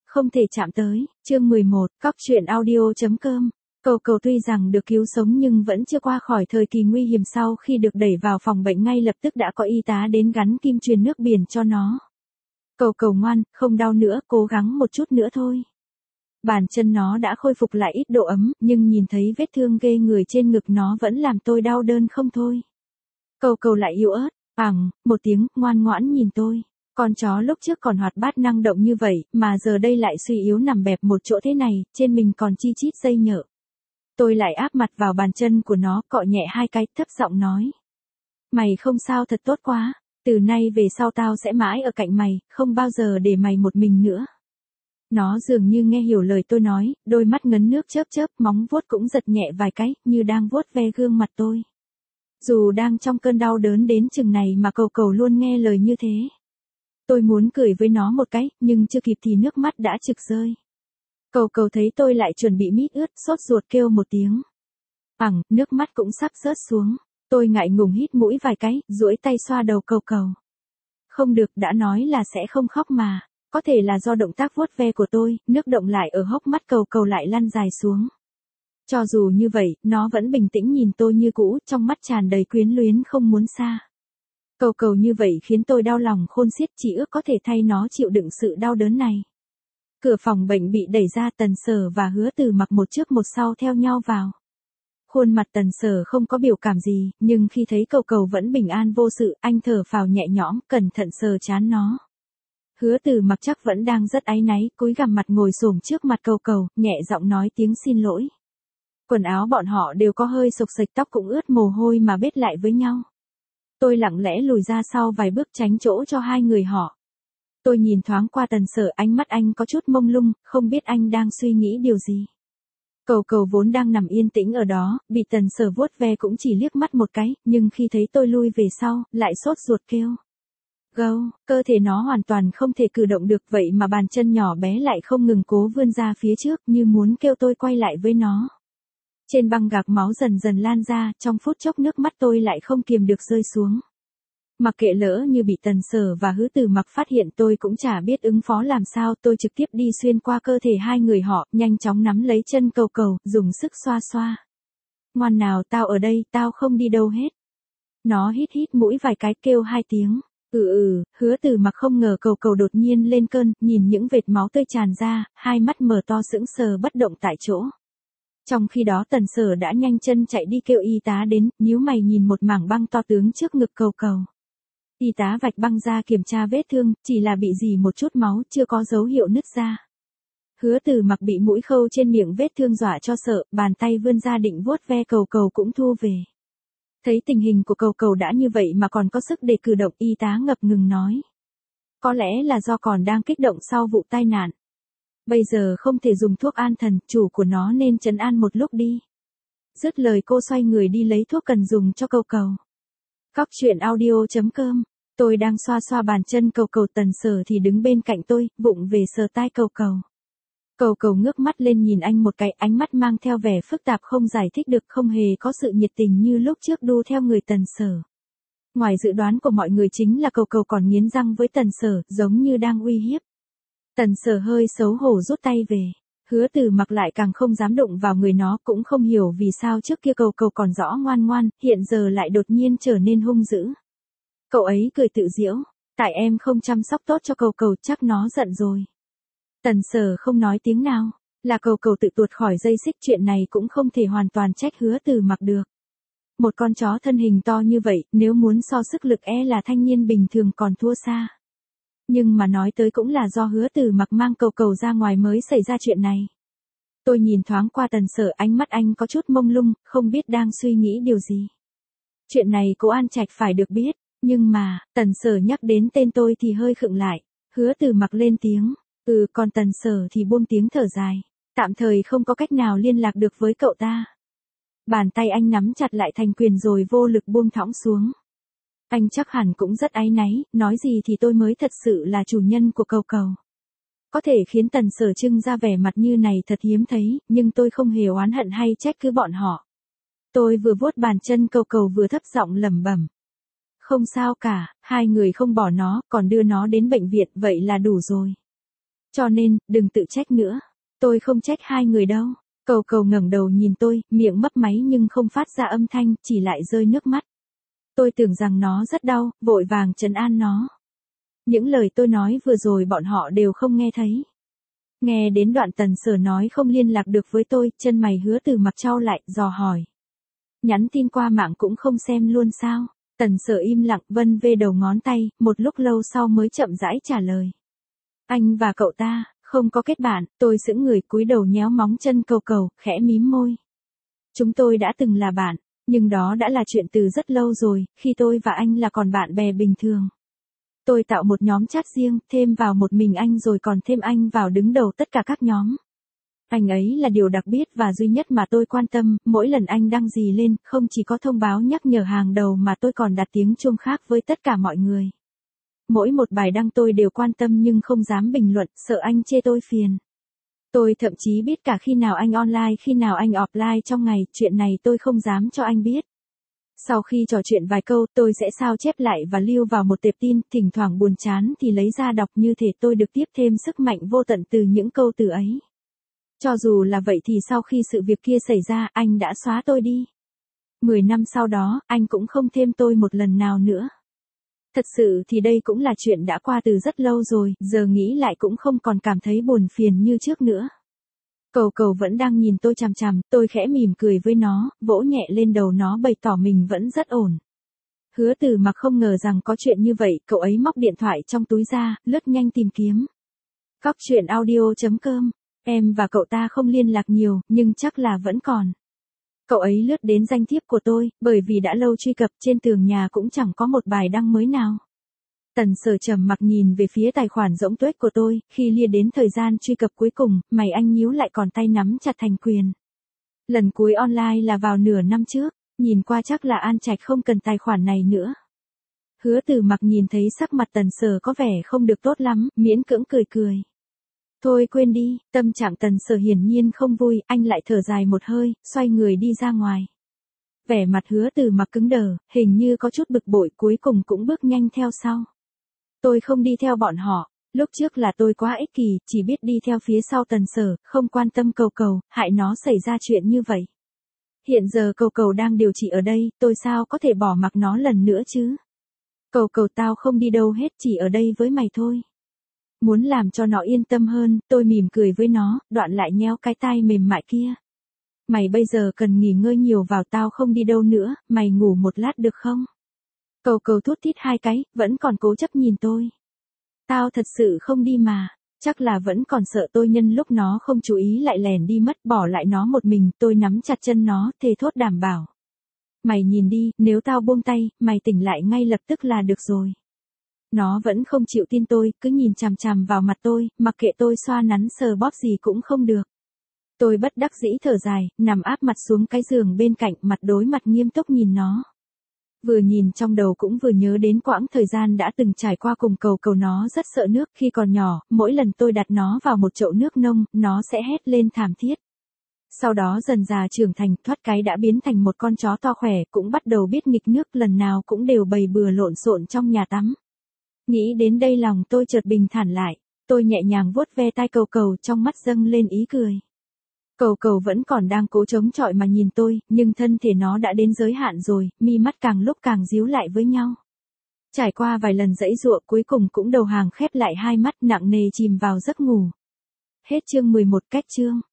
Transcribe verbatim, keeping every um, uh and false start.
Không thể chạm tới, chương mười một, cóc truyện audio.com. Cầu cầu tuy rằng được cứu sống nhưng vẫn chưa qua khỏi thời kỳ nguy hiểm, sau khi được đẩy vào phòng bệnh ngay lập tức đã có y tá đến gắn kim truyền nước biển cho nó. Cầu cầu ngoan, không đau nữa, cố gắng một chút nữa thôi. Bàn chân nó đã khôi phục lại ít độ ấm, nhưng nhìn thấy vết thương ghê người trên ngực nó vẫn làm tôi đau đớn không thôi. Cầu cầu lại yếu ớt, ẳng, một tiếng, ngoan ngoãn nhìn tôi. Con chó lúc trước còn hoạt bát năng động như vậy, mà giờ đây lại suy yếu nằm bẹp một chỗ thế này, trên mình còn chi chít dây nhợ. Tôi lại áp mặt vào bàn chân của nó, cọ nhẹ hai cái, thấp giọng nói. Mày không sao, thật tốt quá, từ nay về sau tao sẽ mãi ở cạnh mày, không bao giờ để mày một mình nữa. Nó dường như nghe hiểu lời tôi nói, đôi mắt ngấn nước chớp chớp, móng vuốt cũng giật nhẹ vài cái, như đang vuốt ve gương mặt tôi. Dù đang trong cơn đau đớn đến chừng này mà cầu cầu luôn nghe lời như thế. Tôi muốn cười với nó một cái, nhưng chưa kịp thì nước mắt đã trực rơi. Cầu cầu thấy tôi lại chuẩn bị mít ướt, sốt ruột kêu một tiếng. Ẳng, nước mắt cũng sắp rớt xuống. Tôi ngại ngùng hít mũi vài cái, duỗi tay xoa đầu cầu cầu. Không được, đã nói là sẽ không khóc mà. Có thể là do động tác vuốt ve của tôi, nước động lại ở hốc mắt cầu cầu lại lăn dài xuống. Cho dù như vậy, nó vẫn bình tĩnh nhìn tôi như cũ, trong mắt tràn đầy quyến luyến không muốn xa. Cầu cầu như vậy khiến tôi đau lòng khôn xiết, chỉ ước có thể thay nó chịu đựng sự đau đớn này. Cửa phòng bệnh bị đẩy ra, Tần Sở và Hứa Từ mặc một trước một sau theo nhau vào. Khuôn mặt Tần Sở không có biểu cảm gì, nhưng khi thấy cầu cầu vẫn bình an vô sự, anh thở phào nhẹ nhõm, cẩn thận sờ trán nó. Hứa Từ mặc chắc vẫn đang rất áy náy, cúi gằm mặt ngồi xổm trước mặt cầu cầu, nhẹ giọng nói tiếng xin lỗi. Quần áo bọn họ đều có hơi xộc xệch, tóc cũng ướt mồ hôi mà bết lại với nhau. Tôi lặng lẽ lùi ra sau vài bước tránh chỗ cho hai người họ. Tôi nhìn thoáng qua Tần Sở, ánh mắt anh có chút mông lung, không biết anh đang suy nghĩ điều gì. Cầu cầu vốn đang nằm yên tĩnh ở đó, bị Tần Sở vuốt ve cũng chỉ liếc mắt một cái, nhưng khi thấy tôi lui về sau, lại sốt ruột kêu. Gâu, cơ thể nó hoàn toàn không thể cử động được, vậy mà bàn chân nhỏ bé lại không ngừng cố vươn ra phía trước, như muốn kêu tôi quay lại với nó. Trên băng gạc máu dần dần lan ra, trong phút chốc nước mắt tôi lại không kiềm được rơi xuống. Mặc kệ lỡ như bị Tần Sở và Hứa Từ mặc phát hiện, tôi cũng chả biết ứng phó làm sao, tôi trực tiếp đi xuyên qua cơ thể hai người họ, nhanh chóng nắm lấy chân cầu cầu, dùng sức xoa xoa. Ngoan nào, tao ở đây, tao không đi đâu hết. Nó hít hít mũi vài cái, kêu hai tiếng. Ừ ừ, Hứa Từ mặc không ngờ cầu cầu đột nhiên lên cơn, nhìn những vệt máu tươi tràn ra, hai mắt mở to sững sờ bất động tại chỗ. Trong khi đó Tần Sở đã nhanh chân chạy đi kêu y tá đến, nhíu mày nhìn một mảng băng to tướng trước ngực cầu cầu. Y tá vạch băng ra kiểm tra vết thương, chỉ là bị rỉ một chút máu, chưa có dấu hiệu nứt ra. Hứa Từ mặc bị mũi khâu trên miệng vết thương dọa cho sợ, bàn tay vươn ra định vuốt ve cầu cầu cũng thu về. Thấy tình hình của cầu cầu đã như vậy mà còn có sức để cử động, y tá ngập ngừng nói. Có lẽ là do còn đang kích động sau vụ tai nạn. Bây giờ không thể dùng thuốc an thần, chủ của nó nên trấn an một lúc đi. Dứt lời cô xoay người đi lấy thuốc cần dùng cho cầu cầu. Cóc truyện audio.com. Tôi đang xoa xoa bàn chân cầu cầu, Tần Sở thì đứng bên cạnh tôi, vụng về sờ tai cầu cầu. Cầu cầu ngước mắt lên nhìn anh một cái, ánh mắt mang theo vẻ phức tạp không giải thích được, không hề có sự nhiệt tình như lúc trước đu theo người Tần Sở. Ngoài dự đoán của mọi người chính là cầu cầu còn nghiến răng với Tần Sở, giống như đang uy hiếp. Tần Sở hơi xấu hổ rút tay về. Hứa Từ mặc lại càng không dám đụng vào người nó, cũng không hiểu vì sao trước kia cầu cầu còn rõ ngoan ngoan, hiện giờ lại đột nhiên trở nên hung dữ. Cậu ấy cười tự giễu, tại em không chăm sóc tốt cho cầu cầu, chắc nó giận rồi. Tần Sở không nói tiếng nào, là cầu cầu tự tuột khỏi dây xích, chuyện này cũng không thể hoàn toàn trách Hứa Từ mặc được. Một con chó thân hình to như vậy, nếu muốn so sức lực e là thanh niên bình thường còn thua xa. Nhưng mà nói tới cũng là do Hứa Từ mặc mang cầu cầu ra ngoài mới xảy ra chuyện này. Tôi nhìn thoáng qua Tần Sở, ánh mắt anh có chút mông lung, không biết đang suy nghĩ điều gì. Chuyện này cô An Trạch phải được biết, nhưng mà, Tần Sở nhắc đến tên tôi thì hơi khựng lại. Hứa Từ mặc lên tiếng, ừ, còn Tần Sở thì buông tiếng thở dài. Tạm thời không có cách nào liên lạc được với cậu ta. Bàn tay anh nắm chặt lại thành quyền rồi vô lực buông thõng xuống. Anh chắc hẳn cũng rất áy náy, nói gì thì tôi mới thật sự là chủ nhân của cầu cầu. Có thể khiến Tần Sở trưng ra vẻ mặt như này thật hiếm thấy, nhưng tôi không hề oán hận hay trách cứ bọn họ. Tôi vừa vuốt bàn chân cầu cầu vừa thấp giọng lẩm bẩm. Không sao cả, hai người không bỏ nó, còn đưa nó đến bệnh viện, vậy là đủ rồi. Cho nên, đừng tự trách nữa. Tôi không trách hai người đâu. Cầu cầu ngẩng đầu nhìn tôi, miệng mấp máy nhưng không phát ra âm thanh, chỉ lại rơi nước mắt. Tôi tưởng rằng nó rất đau, vội vàng trấn an nó. Những lời tôi nói vừa rồi bọn họ đều không nghe thấy. Nghe đến đoạn Tần Sở nói không liên lạc được với tôi, chân mày Hứa Từ Mặc chau lại, dò hỏi. Nhắn tin qua mạng cũng không xem luôn sao? Tần Sở im lặng vân vê đầu ngón tay, một lúc lâu sau mới chậm rãi trả lời. Anh và cậu ta, không có kết bạn, tôi sững người cúi đầu nhéo móng chân cầu cầu, khẽ mím môi. Chúng tôi đã từng là bạn, nhưng đó đã là chuyện từ rất lâu rồi, khi tôi và anh là còn bạn bè bình thường. Tôi tạo một nhóm chat riêng, thêm vào một mình anh rồi còn thêm anh vào đứng đầu tất cả các nhóm. Anh ấy là điều đặc biệt và duy nhất mà tôi quan tâm, mỗi lần anh đăng gì lên, không chỉ có thông báo nhắc nhở hàng đầu mà tôi còn đặt tiếng chuông khác với tất cả mọi người. Mỗi một bài đăng tôi đều quan tâm nhưng không dám bình luận, sợ anh chê tôi phiền. Tôi thậm chí biết cả khi nào anh online khi nào anh offline trong ngày, chuyện này tôi không dám cho anh biết. Sau khi trò chuyện vài câu, tôi sẽ sao chép lại và lưu vào một tệp tin, thỉnh thoảng buồn chán thì lấy ra đọc, như thể tôi được tiếp thêm sức mạnh vô tận từ những câu từ ấy. Cho dù là vậy thì sau khi sự việc kia xảy ra, anh đã xóa tôi đi. Mười năm sau đó, anh cũng không thêm tôi một lần nào nữa. Thật sự thì đây cũng là chuyện đã qua từ rất lâu rồi, giờ nghĩ lại cũng không còn cảm thấy buồn phiền như trước nữa. Cầu cầu vẫn đang nhìn tôi chằm chằm, tôi khẽ mỉm cười với nó, vỗ nhẹ lên đầu nó bày tỏ mình vẫn rất ổn. Hứa Từ Mặc không ngờ rằng có chuyện như vậy, cậu ấy móc điện thoại trong túi ra, lướt nhanh tìm kiếm. Cóc truyện audio chấm com, em và cậu ta không liên lạc nhiều, nhưng chắc là vẫn còn. Cậu ấy lướt đến danh thiếp của tôi, bởi vì đã lâu truy cập trên tường nhà cũng chẳng có một bài đăng mới nào. Tần Sở trầm mặc nhìn về phía tài khoản rỗng tuếch của tôi, khi lia đến thời gian truy cập cuối cùng, mày anh nhíu lại còn tay nắm chặt thành quyền. Lần cuối online là vào nửa năm trước, nhìn qua chắc là An Trạch không cần tài khoản này nữa. Hứa Từ Mặc nhìn thấy sắc mặt Tần Sở có vẻ không được tốt lắm, miễn cưỡng cười cười. Thôi quên đi, tâm trạng Tần Sở hiển nhiên không vui, anh lại thở dài một hơi, xoay người đi ra ngoài. Vẻ mặt Hứa Từ Mặc cứng đờ, hình như có chút bực bội, cuối cùng cũng bước nhanh theo sau. Tôi không đi theo bọn họ, lúc trước là tôi quá ích kỷ, chỉ biết đi theo phía sau Tần Sở, không quan tâm cầu cầu, hại nó xảy ra chuyện như vậy. Hiện giờ cầu cầu đang điều trị ở đây, tôi sao có thể bỏ mặc nó lần nữa chứ? Cầu cầu tao không đi đâu hết, chỉ ở đây với mày thôi. Muốn làm cho nó yên tâm hơn, tôi mỉm cười với nó, đoạn lại nhéo cái tai mềm mại kia. Mày bây giờ cần nghỉ ngơi nhiều vào, tao không đi đâu nữa, mày ngủ một lát được không? Cầu cầu thút thít hai cái, vẫn còn cố chấp nhìn tôi. Tao thật sự không đi mà, chắc là vẫn còn sợ tôi nhân lúc nó không chú ý lại lèn đi mất, bỏ lại nó một mình. Tôi nắm chặt chân nó, thề thốt đảm bảo. Mày nhìn đi, nếu tao buông tay, mày tỉnh lại ngay lập tức là được rồi. Nó vẫn không chịu tin tôi, cứ nhìn chằm chằm vào mặt tôi, mặc kệ tôi xoa nắn sờ bóp gì cũng không được. Tôi bất đắc dĩ thở dài, nằm áp mặt xuống cái giường bên cạnh, mặt đối mặt nghiêm túc nhìn nó. Vừa nhìn trong đầu cũng vừa nhớ đến quãng thời gian đã từng trải qua cùng cầu cầu. Nó rất sợ nước, khi còn nhỏ, mỗi lần tôi đặt nó vào một chậu nước nông, nó sẽ hét lên thảm thiết. Sau đó dần dà trưởng thành, thoát cái đã biến thành một con chó to khỏe, cũng bắt đầu biết nghịch nước, lần nào cũng đều bày bừa lộn xộn trong nhà tắm. Nghĩ đến đây lòng tôi chợt bình thản lại, tôi nhẹ nhàng vuốt ve tai cầu cầu, trong mắt dâng lên ý cười. Cầu cầu vẫn còn đang cố chống chọi mà nhìn tôi, nhưng thân thể nó đã đến giới hạn rồi, mi mắt càng lúc càng díu lại với nhau. Trải qua vài lần giãy giụa, cuối cùng cũng đầu hàng khép lại hai mắt, nặng nề chìm vào giấc ngủ. Hết chương mười một. Cách chương.